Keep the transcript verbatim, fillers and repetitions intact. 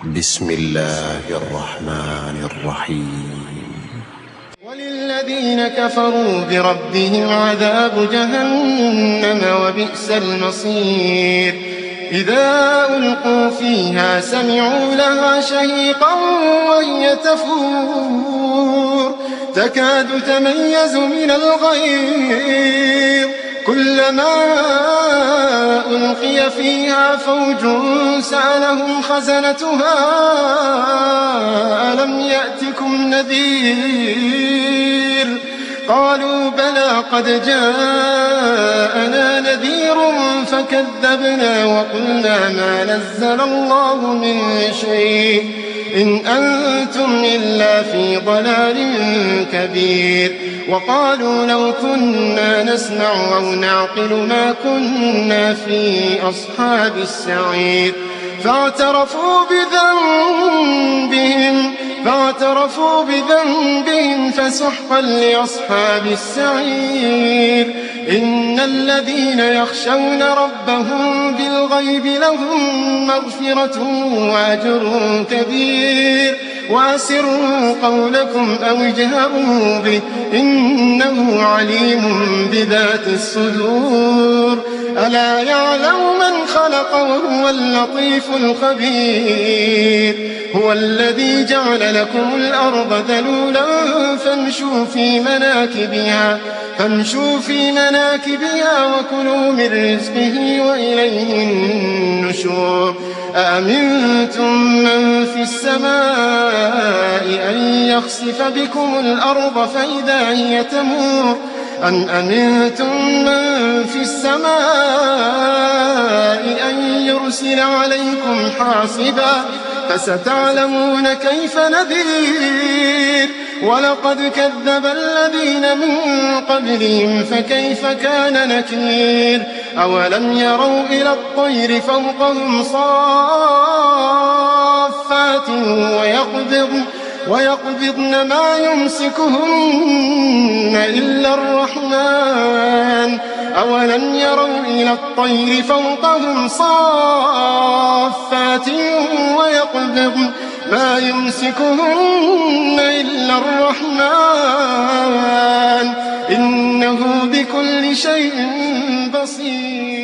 بسم الله الرحمن الرحيم. وللذين كفروا بربهم عذاب جهنم وبئس المصير. إذا ألقوا فيها سمعوا لها شهيقا وهي تفور تكاد تميز من الغيظ كلما ألقي فيها فوج سألهم خزنتها ألم يأتكم نذير قالوا بلى قد جاءنا نذير فكذبنا وقلنا ما نزل الله من شيء إن أنتم إلا في ضلال كبير. وقالوا لو كنا نسمع أو نعقل ما كنا في أصحاب السعير فاعترفوا بذنبهم فاعترفوا بذنبهم فسحقا لأصحاب السعير. إن الذين يخشون ربهم بالغيب لهم مغفرة وأجر كبير. وأسروا قولكم أو اجهروا به إنه عليم بذات الصدور. ألا يعلم من خلق وهو اللطيف الخبير. هو الذي جعل لكم الأرض ذلولا فامشوا في مناكبها فامشوا في مناكبها وكلوا من رزقه وإليه النشور. أأمنتم من في السماء أن يخسف بكم الأرض فإذا هي تمور أم أمنتم من في السماء أن يرسل عليكم حاصبا فستعلمون كيف نذير. ولقد كذب الذين من قبلهم فكيف كان نكير. أولم يروا إلى الطير فوقهم صافات ويقبضن ويقبضن ما يمسكهن إلا الرحمن. أولم يروا إلى الطير فوقهم صافات ويقبضن ما يمسكهن إلا الرحمن إنه بكل شيء بصير.